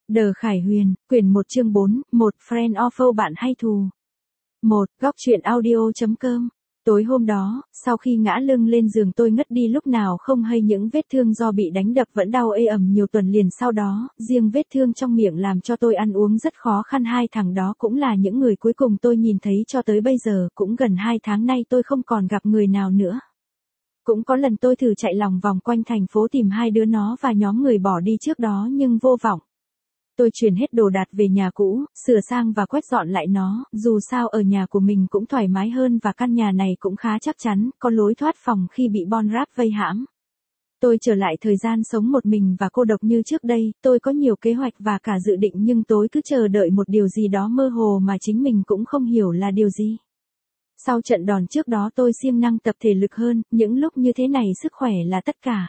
Đờ Khải Huyền, quyển 1 chương 4, một friend offer bạn hay thù. 1. Góc truyện audio.com. Tối hôm đó, sau khi ngã lưng lên giường tôi ngất đi lúc nào không hay, những vết thương do bị đánh đập vẫn đau ê ẩm nhiều tuần liền sau đó, riêng vết thương trong miệng làm cho tôi ăn uống rất khó khăn. Hai thằng đó cũng là những người cuối cùng tôi nhìn thấy cho tới bây giờ, cũng gần 2 tháng nay tôi không còn gặp người nào nữa. Cũng có lần tôi thử chạy lòng vòng quanh thành phố tìm hai đứa nó và nhóm người bỏ đi trước đó nhưng vô vọng. Tôi chuyển hết đồ đạc về nhà cũ, sửa sang và quét dọn lại nó, dù sao ở nhà của mình cũng thoải mái hơn và căn nhà này cũng khá chắc chắn, có lối thoát phòng khi bị bon ráp vây hãm. Tôi trở lại thời gian sống một mình và cô độc như trước đây, tôi có nhiều kế hoạch và cả dự định nhưng tối cứ chờ đợi một điều gì đó mơ hồ mà chính mình cũng không hiểu là điều gì. Sau trận đòn trước đó tôi siêng năng tập thể lực hơn, những lúc như thế này sức khỏe là tất cả.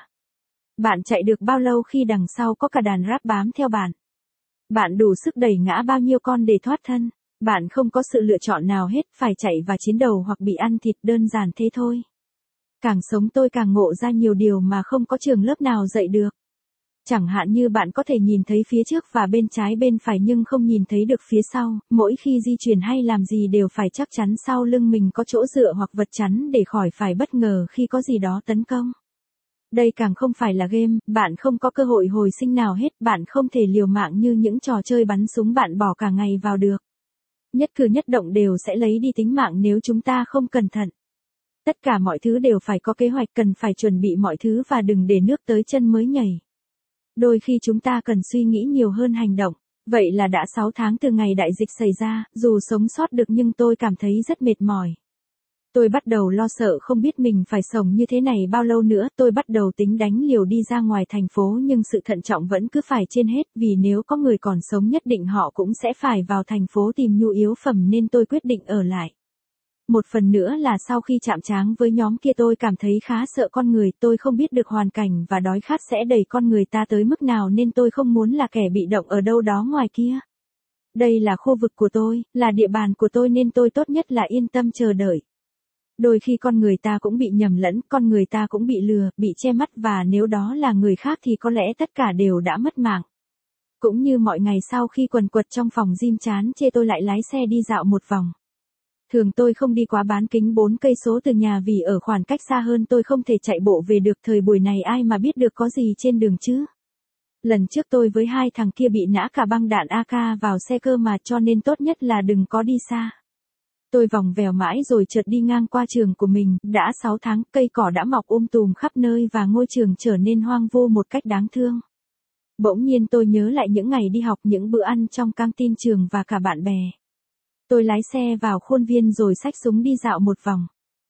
Bạn chạy được bao lâu khi đằng sau có cả đàn ráp bám theo bạn? Bạn đủ sức đẩy ngã bao nhiêu con để thoát thân? Bạn không có sự lựa chọn nào hết, phải chạy và chiến đầu hoặc bị ăn thịt, đơn giản thế thôi. Càng sống tôi càng ngộ ra nhiều điều mà không có trường lớp nào dạy được. Chẳng hạn như bạn có thể nhìn thấy phía trước và bên trái bên phải nhưng không nhìn thấy được phía sau, mỗi khi di chuyển hay làm gì đều phải chắc chắn sau lưng mình có chỗ dựa hoặc vật chắn để khỏi phải bất ngờ khi có gì đó tấn công. Đây càng không phải là game, bạn không có cơ hội hồi sinh nào hết, bạn không thể liều mạng như những trò chơi bắn súng bạn bỏ cả ngày vào được. Nhất cử nhất động đều sẽ lấy đi tính mạng nếu chúng ta không cẩn thận. Tất cả mọi thứ đều phải có kế hoạch, cần phải chuẩn bị mọi thứ và đừng để nước tới chân mới nhảy. Đôi khi chúng ta cần suy nghĩ nhiều hơn hành động. Vậy là đã 6 tháng từ ngày đại dịch xảy ra, dù sống sót được nhưng tôi cảm thấy rất mệt mỏi. Tôi bắt đầu lo sợ không biết mình phải sống như thế này bao lâu nữa, tôi bắt đầu tính đánh liều đi ra ngoài thành phố nhưng sự thận trọng vẫn cứ phải trên hết vì nếu có người còn sống nhất định họ cũng sẽ phải vào thành phố tìm nhu yếu phẩm nên tôi quyết định ở lại. Một phần nữa là sau khi chạm trán với nhóm kia tôi cảm thấy khá sợ con người, tôi không biết được hoàn cảnh và đói khát sẽ đẩy con người ta tới mức nào nên tôi không muốn là kẻ bị động ở đâu đó ngoài kia. Đây là khu vực của tôi, là địa bàn của tôi nên tôi tốt nhất là yên tâm chờ đợi. Đôi khi con người ta cũng bị nhầm lẫn, con người ta cũng bị lừa, bị che mắt và nếu đó là người khác thì có lẽ tất cả đều đã mất mạng. Cũng như mọi ngày sau khi quần quật trong phòng gym chán chê tôi lại lái xe đi dạo một vòng. Thường tôi không đi quá bán kính 4 cây số từ nhà vì ở khoảng cách xa hơn tôi không thể chạy bộ về được, thời buổi này ai mà biết được có gì trên đường chứ. Lần trước tôi với hai thằng kia bị nã cả băng đạn AK vào xe cơ mà cho nên tốt nhất là đừng có đi xa. Tôi vòng vèo mãi rồi chợt đi ngang qua trường của mình, đã 6 tháng, cây cỏ đã mọc tùm khắp nơi và ngôi trường trở nên hoang vu một cách đáng thương. Bỗng nhiên tôi nhớ lại những ngày đi học, những bữa ăn trong căng tin trường và cả bạn bè. Tôi lái xe vào khuôn viên rồi xách súng đi dạo một vòng.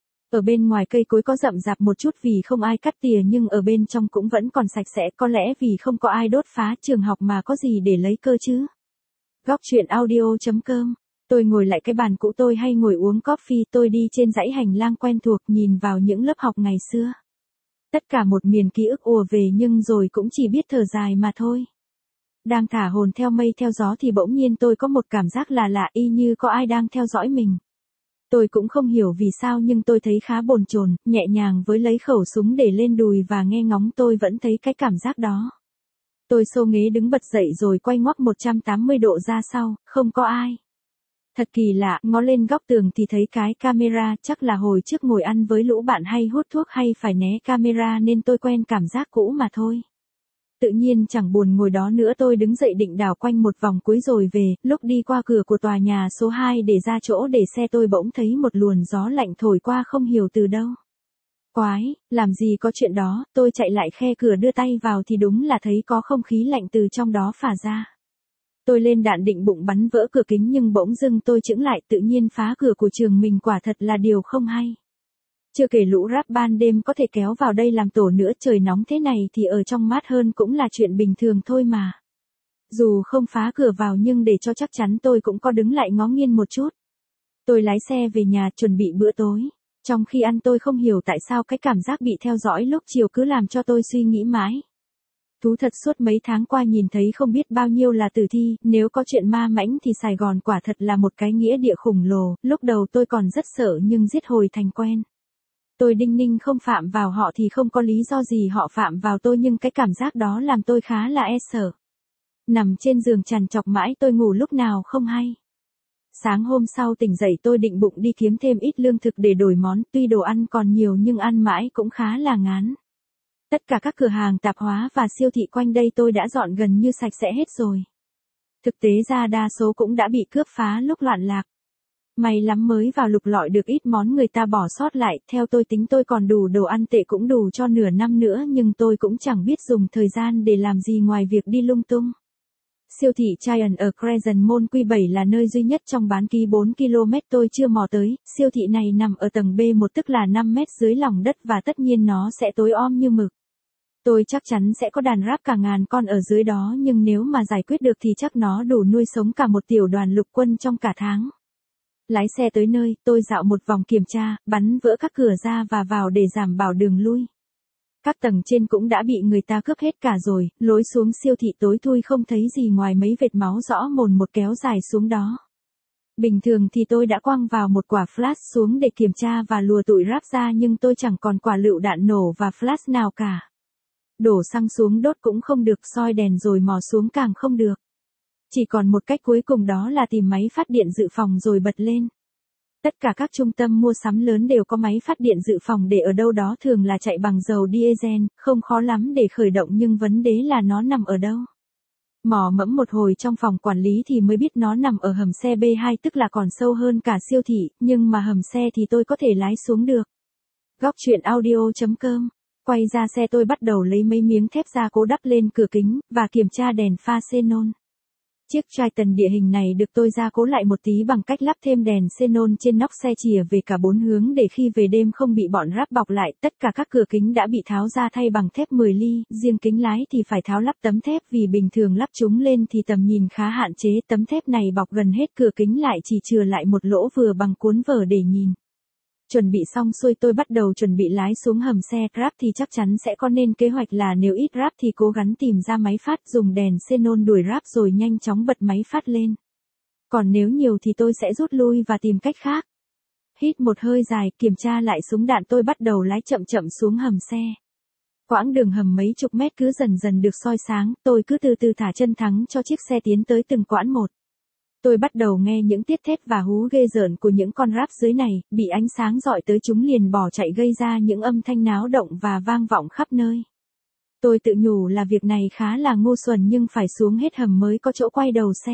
Ở bên ngoài cây cối có rậm rạp một chút vì không ai cắt tỉa nhưng ở bên trong cũng vẫn còn sạch sẽ, có lẽ vì không có ai đốt phá trường học mà có gì để lấy cơ chứ. Góc truyện audio.com. Tôi ngồi lại cái bàn cũ tôi hay ngồi uống coffee, tôi đi trên dãy hành lang quen thuộc nhìn vào những lớp học ngày xưa. Tất cả một miền ký ức ùa về nhưng rồi cũng chỉ biết thở dài mà thôi. Đang thả hồn theo mây theo gió thì bỗng nhiên tôi có một cảm giác là lạ y như có ai đang theo dõi mình. Tôi cũng không hiểu vì sao nhưng tôi thấy khá bồn chồn, nhẹ nhàng với lấy khẩu súng để lên đùi và nghe ngóng tôi vẫn thấy cái cảm giác đó. Tôi xô nghế đứng bật dậy rồi quay ngoắc 180 độ ra sau, không có ai. Thật kỳ lạ, ngó lên góc tường thì thấy cái camera, chắc là hồi trước ngồi ăn với lũ bạn hay hút thuốc hay phải né camera nên tôi quen cảm giác cũ mà thôi. Tự nhiên chẳng buồn ngồi đó nữa, tôi đứng dậy định đảo quanh một vòng cuối rồi về, lúc đi qua cửa của tòa nhà số 2 để ra chỗ để xe tôi bỗng thấy một luồng gió lạnh thổi qua không hiểu từ đâu. Quái, làm gì có chuyện đó, tôi chạy lại khe cửa đưa tay vào thì đúng là thấy có không khí lạnh từ trong đó phả ra. Tôi lên đạn định bụng bắn vỡ cửa kính nhưng bỗng dưng tôi chững lại, tự nhiên phá cửa của trường mình quả thật là điều không hay. Chưa kể lũ rap ban đêm có thể kéo vào đây làm tổ nữa, trời nóng thế này thì ở trong mát hơn cũng là chuyện bình thường thôi mà. Dù không phá cửa vào nhưng để cho chắc chắn tôi cũng có đứng lại ngó nghiêng một chút. Tôi lái xe về nhà chuẩn bị bữa tối. Trong khi ăn tôi không hiểu tại sao cái cảm giác bị theo dõi lúc chiều cứ làm cho tôi suy nghĩ mãi. Thú thật suốt mấy tháng qua nhìn thấy không biết bao nhiêu là tử thi, nếu có chuyện ma mãnh thì Sài Gòn quả thật là một cái nghĩa địa khủng lồ, lúc đầu tôi còn rất sợ nhưng giết hồi thành quen. Tôi đinh ninh không phạm vào họ thì không có lý do gì họ phạm vào tôi nhưng cái cảm giác đó làm tôi khá là e sợ. Nằm trên giường trằn trọc mãi tôi ngủ lúc nào không hay. Sáng hôm sau tỉnh dậy tôi định bụng đi kiếm thêm ít lương thực để đổi món, tuy đồ ăn còn nhiều nhưng ăn mãi cũng khá là ngán. Tất cả các cửa hàng tạp hóa và siêu thị quanh đây tôi đã dọn gần như sạch sẽ hết rồi. Thực tế ra đa số cũng đã bị cướp phá lúc loạn lạc. May lắm mới vào lục lọi được ít món người ta bỏ sót lại, theo tôi tính tôi còn đủ đồ ăn tệ cũng đủ cho nửa năm nữa nhưng tôi cũng chẳng biết dùng thời gian để làm gì ngoài việc đi lung tung. Siêu thị Giant ở Crescent Mall Q7 là nơi duy nhất trong bán kính 4 km tôi chưa mò tới, siêu thị này nằm ở tầng B1 tức là 5 mét dưới lòng đất và tất nhiên nó sẽ tối om như mực. Tôi chắc chắn sẽ có đàn ráp cả ngàn con ở dưới đó nhưng nếu mà giải quyết được thì chắc nó đủ nuôi sống cả một tiểu đoàn lục quân trong cả tháng. Lái xe tới nơi, tôi dạo một vòng kiểm tra, bắn vỡ các cửa ra và vào để đảm bảo đường lui. Các tầng trên cũng đã bị người ta cướp hết cả rồi, lối xuống siêu thị tối thui không thấy gì ngoài mấy vệt máu rõ mồn một kéo dài xuống đó. Bình thường thì tôi đã quăng vào một quả flash xuống để kiểm tra và lùa tụi ráp ra nhưng tôi chẳng còn quả lựu đạn nổ và flash nào cả. Đổ xăng xuống đốt cũng không được, soi đèn rồi mò xuống càng không được. Chỉ còn một cách cuối cùng đó là tìm máy phát điện dự phòng rồi bật lên. Tất cả các trung tâm mua sắm lớn đều có máy phát điện dự phòng để ở đâu đó, thường là chạy bằng dầu diesel, không khó lắm để khởi động nhưng vấn đề là nó nằm ở đâu. Mò mẫm một hồi trong phòng quản lý thì mới biết nó nằm ở hầm xe B2 tức là còn sâu hơn cả siêu thị, nhưng mà hầm xe thì tôi có thể lái xuống được. Góc truyện audio.com. Quay ra xe tôi bắt đầu lấy mấy miếng thép ra cố đắp lên cửa kính, và kiểm tra đèn pha xenon. Chiếc Triton địa hình này được tôi gia cố lại một tí bằng cách lắp thêm đèn xenon trên nóc xe chìa về cả 4 hướng để khi về đêm không bị bọn ráp bọc lại. Tất cả các cửa kính đã bị tháo ra thay bằng thép 10 ly, riêng kính lái thì phải tháo lắp tấm thép vì bình thường lắp chúng lên thì tầm nhìn khá hạn chế. Tấm thép này bọc gần hết cửa kính lại, chỉ chừa lại một lỗ vừa bằng cuốn vở để nhìn. Chuẩn bị xong xuôi tôi bắt đầu chuẩn bị lái xuống hầm xe. Ráp thì chắc chắn sẽ có, nên kế hoạch là nếu ít ráp thì cố gắng tìm ra máy phát, dùng đèn xenon đuổi ráp rồi nhanh chóng bật máy phát lên. Còn nếu nhiều thì tôi sẽ rút lui và tìm cách khác. Hít một hơi dài, kiểm tra lại súng đạn, tôi bắt đầu lái chậm chậm xuống hầm xe. Quãng đường hầm mấy chục mét cứ dần dần được soi sáng, tôi cứ từ từ thả chân thắng cho chiếc xe tiến tới từng quãng một. Tôi bắt đầu nghe những tiết thét và hú ghê rợn của những con ráp dưới này, bị ánh sáng rọi tới chúng liền bỏ chạy gây ra những âm thanh náo động và vang vọng khắp nơi. Tôi tự nhủ là việc này khá là ngu xuẩn nhưng phải xuống hết hầm mới có chỗ quay đầu xe.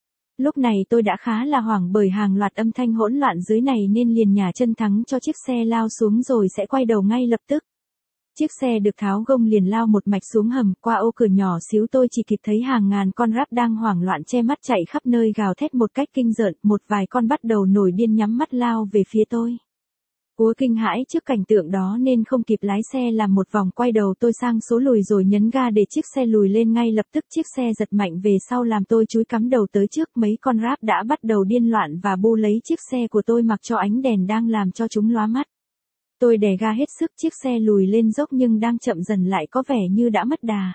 Lúc này tôi đã khá là hoảng bởi hàng loạt âm thanh hỗn loạn dưới này nên liền nhả chân thắng cho chiếc xe lao xuống rồi sẽ quay đầu ngay lập tức. Chiếc xe được tháo gông liền lao một mạch xuống hầm, qua ô cửa nhỏ xíu tôi chỉ kịp thấy hàng ngàn con ráp đang hoảng loạn che mắt chạy khắp nơi gào thét một cách kinh rợn, một vài con bắt đầu nổi điên nhắm mắt lao về phía tôi. Úa kinh hãi trước cảnh tượng đó nên không kịp lái xe làm một vòng quay đầu, tôi sang số lùi rồi nhấn ga để chiếc xe lùi lên ngay lập tức. Chiếc xe giật mạnh về sau làm tôi chúi cắm đầu tới trước, mấy con ráp đã bắt đầu điên loạn và bu lấy chiếc xe của tôi mặc cho ánh đèn đang làm cho chúng lóa mắt. Tôi đè ga hết sức, chiếc xe lùi lên dốc nhưng đang chậm dần lại có vẻ như đã mất đà.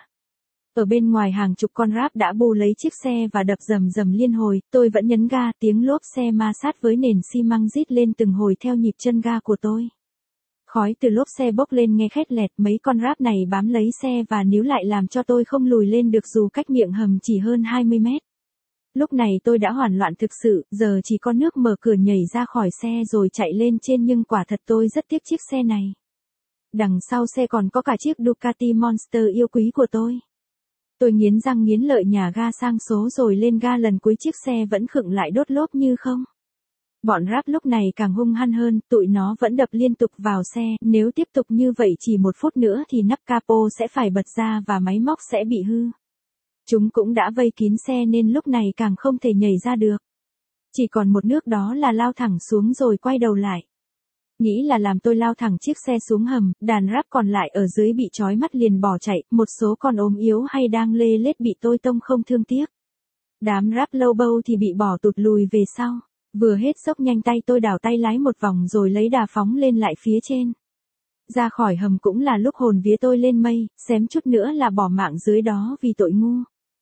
Ở bên ngoài hàng chục con ráp đã bu lấy chiếc xe và đập rầm rầm liên hồi, tôi vẫn nhấn ga, tiếng lốp xe ma sát với nền xi măng rít lên từng hồi theo nhịp chân ga của tôi. Khói từ lốp xe bốc lên nghe khét lẹt, mấy con ráp này bám lấy xe và níu lại làm cho tôi không lùi lên được dù cách miệng hầm chỉ hơn 20 mét. Lúc này tôi đã hoảng loạn thực sự, giờ chỉ có nước mở cửa nhảy ra khỏi xe rồi chạy lên trên, nhưng quả thật tôi rất tiếc chiếc xe này. Đằng sau xe còn có cả chiếc Ducati Monster yêu quý của tôi. Tôi nghiến răng nghiến lợi nhả ga sang số rồi lên ga lần cuối, chiếc xe vẫn khựng lại đốt lốp như không. Bọn ráp lúc này càng hung hăng hơn, tụi nó vẫn đập liên tục vào xe, nếu tiếp tục như vậy chỉ một phút nữa thì nắp capo sẽ phải bật ra và máy móc sẽ bị hư. Chúng cũng đã vây kín xe nên lúc này càng không thể nhảy ra được. Chỉ còn một nước đó là lao thẳng xuống rồi quay đầu lại. Nghĩ là làm tôi lao thẳng chiếc xe xuống hầm, đàn ráp còn lại ở dưới bị trói mắt liền bỏ chạy, một số còn ốm yếu hay đang lê lết bị tôi tông không thương tiếc. Đám ráp lâu bâu thì bị bỏ tụt lùi về sau. Vừa hết dốc nhanh tay tôi đảo tay lái một vòng rồi lấy đà phóng lên lại phía trên. Ra khỏi hầm cũng là lúc hồn vía tôi lên mây, xém chút nữa là bỏ mạng dưới đó vì tội ngu.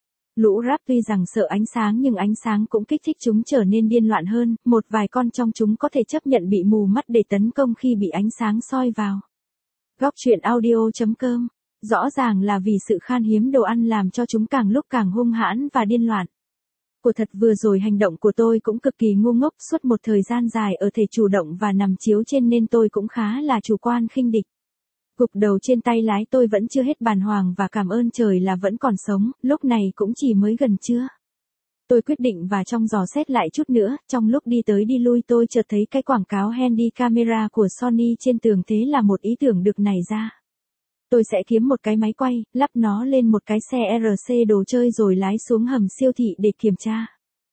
Lũ ráp tuy rằng sợ ánh sáng nhưng ánh sáng cũng kích thích chúng trở nên điên loạn hơn, một vài con trong chúng có thể chấp nhận bị mù mắt để tấn công khi bị ánh sáng soi vào. Góc truyện audio.com Rõ ràng là vì sự khan hiếm đồ ăn làm cho chúng càng lúc càng hung hãn và điên loạn. Của thật vừa rồi hành động của tôi cũng cực kỳ ngu ngốc, suốt một thời gian dài ở thể chủ động và nằm chiếu trên nên tôi cũng khá là chủ quan khinh địch. Gục đầu trên tay lái tôi vẫn chưa hết bàng hoàng và cảm ơn trời là vẫn còn sống, lúc này cũng chỉ mới gần trưa. Tôi quyết định và trong dò xét lại chút nữa, trong lúc đi tới đi lui tôi chợt thấy cái quảng cáo handy camera của Sony trên tường, thế là một ý tưởng được nảy ra. Tôi sẽ kiếm một cái máy quay, lắp nó lên một cái xe RC đồ chơi rồi lái xuống hầm siêu thị để kiểm tra.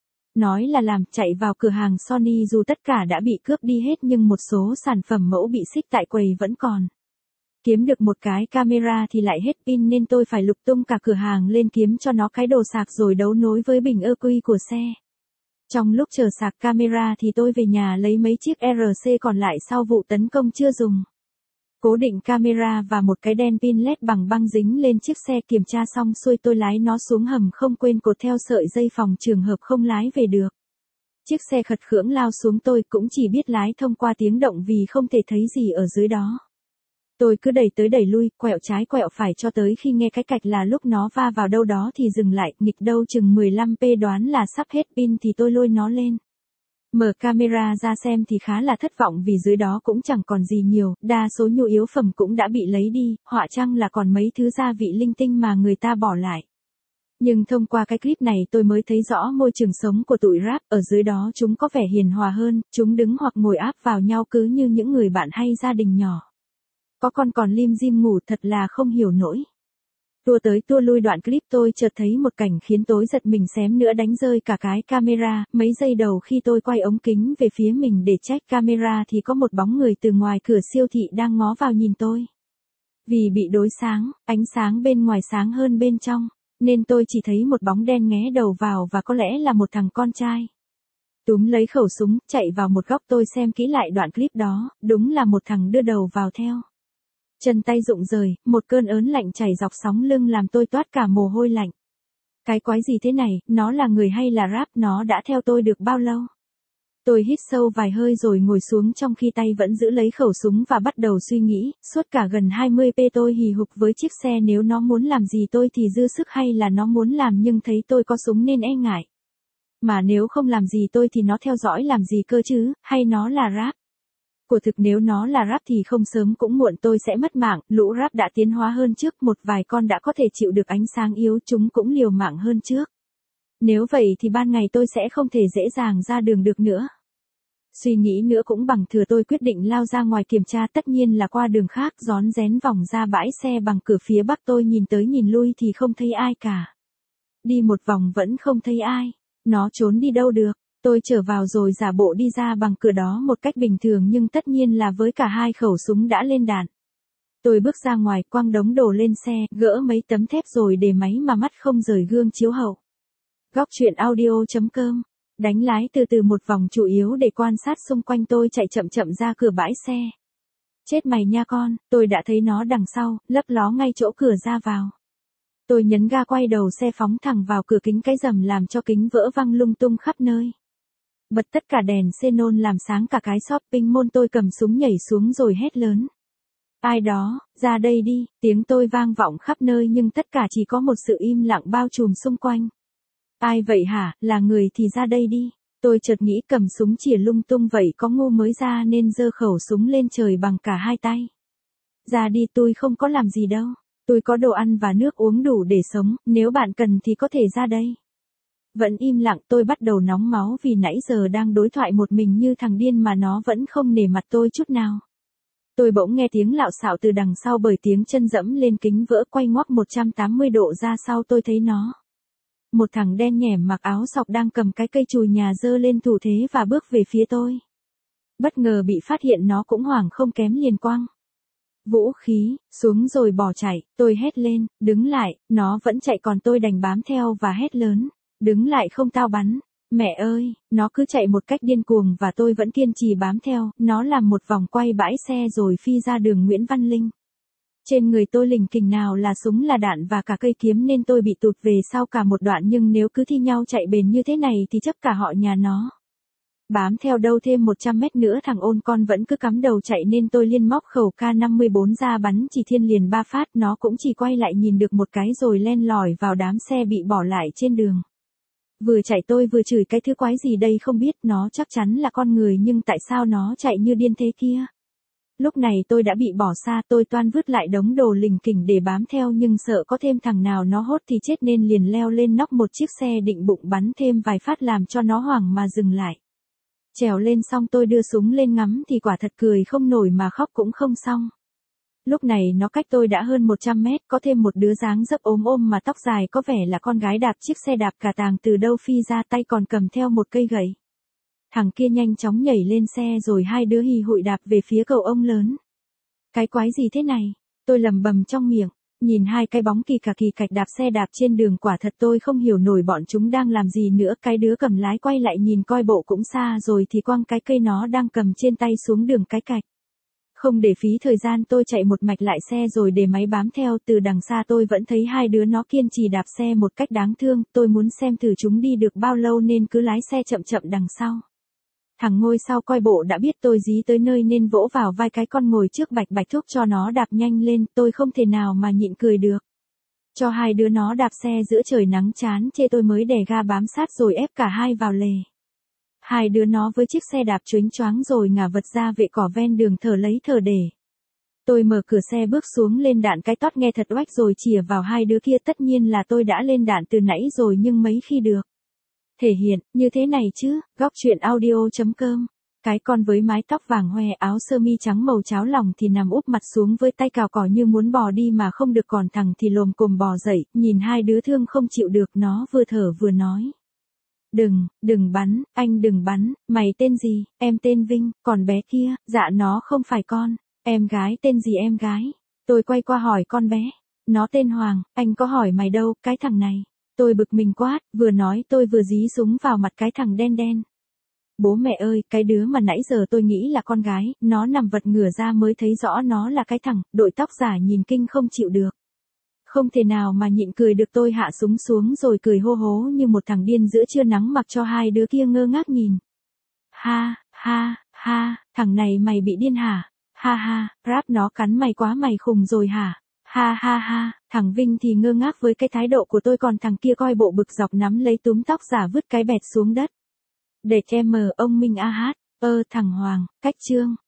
Nói là làm, chạy vào cửa hàng Sony dù tất cả đã bị cướp đi hết nhưng một số sản phẩm mẫu bị xích tại quầy vẫn còn. Kiếm được một cái camera thì lại hết pin nên tôi phải lục tung cả cửa hàng lên kiếm cho nó cái đồ sạc rồi đấu nối với bình ơ quy của xe. Trong lúc chờ sạc camera thì tôi về nhà lấy mấy chiếc RC còn lại sau vụ tấn công chưa dùng. Cố định camera và một cái đèn pin LED bằng băng dính lên chiếc xe, kiểm tra xong xuôi tôi lái nó xuống hầm không quên cột theo sợi dây phòng trường hợp không lái về được. Chiếc xe khật khưỡng lao xuống, tôi cũng chỉ biết lái thông qua tiếng động vì không thể thấy gì ở dưới đó. Tôi cứ đẩy tới đẩy lui, quẹo trái quẹo phải cho tới khi nghe cái cạch là lúc nó va vào đâu đó thì dừng lại, nghịch đâu chừng 15p đoán là sắp hết pin thì tôi lôi nó lên. Mở camera ra xem thì khá là thất vọng vì dưới đó cũng chẳng còn gì nhiều, đa số nhu yếu phẩm cũng đã bị lấy đi, họa chăng là còn mấy thứ gia vị linh tinh mà người ta bỏ lại. Nhưng thông qua cái clip này tôi mới thấy rõ môi trường sống của tụi rap, ở dưới đó chúng có vẻ hiền hòa hơn, chúng đứng hoặc ngồi áp vào nhau cứ như những người bạn hay gia đình nhỏ. Có con còn lim dim ngủ, thật là không hiểu nổi. Tua tới tua lui đoạn clip tôi chợt thấy một cảnh khiến tôi giật mình xém nữa đánh rơi cả cái camera. Mấy giây đầu khi tôi quay ống kính về phía mình để check camera thì có một bóng người từ ngoài cửa siêu thị đang ngó vào nhìn tôi. Vì bị đối sáng, ánh sáng bên ngoài sáng hơn bên trong, nên tôi chỉ thấy một bóng đen nghé đầu vào và có lẽ là một thằng con trai. Túm lấy khẩu súng, chạy vào một góc. Tôi xem kỹ lại đoạn clip đó, đúng là một thằng đưa đầu vào theo. Chân tay rụng rời, một cơn ớn lạnh chảy dọc sóng lưng làm tôi toát cả mồ hôi lạnh. Cái quái gì thế này, nó là người hay là rap, nó đã theo tôi được bao lâu? Tôi hít sâu vài hơi rồi ngồi xuống trong khi tay vẫn giữ lấy khẩu súng và bắt đầu suy nghĩ, suốt cả gần 20p tôi hì hục với chiếc xe, nếu nó muốn làm gì tôi thì dư sức hay là nó muốn làm nhưng thấy tôi có súng nên e ngại. Mà nếu không làm gì tôi thì nó theo dõi làm gì cơ chứ, hay nó là rap? Của thực nếu nó là rap thì không sớm cũng muộn tôi sẽ mất mạng, lũ rap đã tiến hóa hơn trước, một vài con đã có thể chịu được ánh sáng yếu, chúng cũng liều mạng hơn trước. Nếu vậy thì ban ngày tôi sẽ không thể dễ dàng ra đường được nữa. Suy nghĩ nữa cũng bằng thừa, tôi quyết định lao ra ngoài kiểm tra, tất nhiên là qua đường khác, rón rén vòng ra bãi xe bằng cửa phía bắc. Tôi nhìn tới nhìn lui thì không thấy ai cả. Đi một vòng vẫn không thấy ai, nó trốn đi đâu được. Tôi trở vào rồi giả bộ đi ra bằng cửa đó một cách bình thường nhưng tất nhiên là với cả hai khẩu súng đã lên đạn. Tôi bước ra ngoài, quăng đống đồ lên xe, gỡ mấy tấm thép rồi để máy mà mắt không rời gương chiếu hậu. Góc truyện audio.com. Đánh lái từ từ một vòng chủ yếu để quan sát xung quanh. Tôi chạy chậm chậm ra cửa bãi xe. Chết mày nha con, tôi đã thấy nó đằng sau, lấp ló ngay chỗ cửa ra vào. Tôi nhấn ga quay đầu xe phóng thẳng vào cửa kính cái rầm làm cho kính vỡ văng lung tung khắp nơi. Bật tất cả đèn xenon làm sáng cả cái shopping mall. Tôi cầm súng nhảy xuống rồi hét lớn. Ai đó, ra đây đi, tiếng tôi vang vọng khắp nơi nhưng tất cả chỉ có một sự im lặng bao trùm xung quanh. Ai vậy hả, là người thì ra đây đi. Tôi chợt nghĩ cầm súng chỉa lung tung vậy có ngu mới ra nên giơ khẩu súng lên trời bằng cả hai tay. Ra đi, tôi không có làm gì đâu. Tôi có đồ ăn và nước uống đủ để sống, nếu bạn cần thì có thể ra đây. Vẫn im lặng, tôi bắt đầu nóng máu vì nãy giờ đang đối thoại một mình như thằng điên mà nó vẫn không nể mặt tôi chút nào. Tôi bỗng nghe tiếng lạo xạo từ đằng sau, bởi tiếng chân dẫm lên kính vỡ, quay ngoắt 180 độ ra sau tôi thấy nó. Một thằng đen nhẻm mặc áo sọc đang cầm cái cây chùi nhà giơ lên thủ thế và bước về phía tôi. Bất ngờ bị phát hiện nó cũng hoảng không kém liền quăng vũ khí xuống rồi bỏ chạy. Tôi hét lên, đứng lại, nó vẫn chạy còn tôi đành bám theo và hét lớn, đứng lại không tao bắn. Mẹ ơi, nó cứ chạy một cách điên cuồng và tôi vẫn kiên trì bám theo. Nó làm một vòng quay bãi xe rồi phi ra đường Nguyễn Văn Linh. Trên người tôi lình kình nào là súng là đạn và cả cây kiếm nên tôi bị tụt về sau cả một đoạn, nhưng nếu cứ thi nhau chạy bền như thế này thì chắc cả họ nhà nó Bám theo đâu thêm 100 mét nữa thằng ôn con vẫn cứ cắm đầu chạy nên tôi liên móc khẩu K54 ra bắn chỉ thiên liền 3 phát, nó cũng chỉ quay lại nhìn được một cái rồi len lỏi vào đám xe bị bỏ lại trên đường. Vừa chạy tôi vừa chửi cái thứ quái gì đây không biết, nó chắc chắn là con người nhưng tại sao nó chạy như điên thế kia. Lúc này tôi đã bị bỏ xa, tôi toan vứt lại đống đồ lình kình để bám theo nhưng sợ có thêm thằng nào nó hốt thì chết nên liền leo lên nóc một chiếc xe định bụng bắn thêm vài phát làm cho nó hoảng mà dừng lại. Trèo lên xong tôi đưa súng lên ngắm thì quả thật cười không nổi mà khóc cũng không xong. Lúc này nó cách tôi đã hơn 100 mét, có thêm một đứa dáng dấp ốm mà tóc dài có vẻ là con gái đạp chiếc xe đạp cả tàng từ đâu phi ra, tay còn cầm theo một cây gậy. Thằng kia nhanh chóng nhảy lên xe rồi hai đứa hì hụi đạp về phía cầu ông lớn. Cái quái gì thế này? Tôi lầm bầm trong miệng, nhìn hai cái bóng kỳ cạch đạp xe đạp trên đường, quả thật tôi không hiểu nổi bọn chúng đang làm gì nữa. Cái đứa cầm lái quay lại nhìn coi bộ cũng xa rồi thì quăng cái cây nó đang cầm trên tay xuống đường cái cạch. Không để phí thời gian tôi chạy một mạch lại xe rồi để máy bám theo. Từ đằng xa tôi vẫn thấy hai đứa nó kiên trì đạp xe một cách đáng thương, tôi muốn xem thử chúng đi được bao lâu nên cứ lái xe chậm chậm đằng sau. Thằng ngồi sau coi bộ đã biết tôi dí tới nơi nên vỗ vào vai cái con ngồi trước bạch bạch thúc cho nó đạp nhanh lên, tôi không thể nào mà nhịn cười được. Cho hai đứa nó đạp xe giữa trời nắng chán chê tôi mới đè ga bám sát rồi ép cả hai vào lề. Hai đứa nó với chiếc xe đạp choáng choáng rồi ngả vật ra vệ cỏ ven đường thở lấy thở để. Tôi mở cửa xe bước xuống lên đạn cái tót nghe thật oách rồi chìa vào hai đứa kia, tất nhiên là tôi đã lên đạn từ nãy rồi nhưng mấy khi được thể hiện như thế này chứ. Góc truyện audio.com. Cái con với mái tóc vàng hoe, áo sơ mi trắng màu cháo lòng thì nằm úp mặt xuống với tay cào cỏ như muốn bò đi mà không được, còn thằng thì lồm cồm bò dậy, nhìn hai đứa thương không chịu được, nó vừa thở vừa nói. Đừng bắn, anh đừng bắn, mày tên gì? Em tên Vinh, còn bé kia, dạ nó không phải con, em gái tên gì em gái? Tôi quay qua hỏi con bé, nó tên Hoàng, anh có hỏi mày đâu, cái thằng này. Tôi bực mình quát, vừa nói tôi vừa dí súng vào mặt cái thằng đen đen. Bố mẹ ơi, cái đứa mà nãy giờ tôi nghĩ là con gái, nó nằm vật ngửa ra mới thấy rõ nó là cái thằng, đội tóc giả nhìn kinh không chịu được. Không thể nào mà nhịn cười được, tôi hạ súng xuống rồi cười hô hố như một thằng điên giữa trưa nắng mặc cho hai đứa kia ngơ ngác nhìn. Ha, ha, ha, thằng này mày bị điên hả? Ha ha, rap nó cắn mày quá, mày khùng rồi hả? Ha ha ha, thằng Vinh thì ngơ ngác với cái thái độ của tôi, còn thằng kia coi bộ bực dọc nắm lấy túm tóc giả vứt cái bẹt xuống đất. Để em ông Minh a hát, thằng Hoàng, cách chương.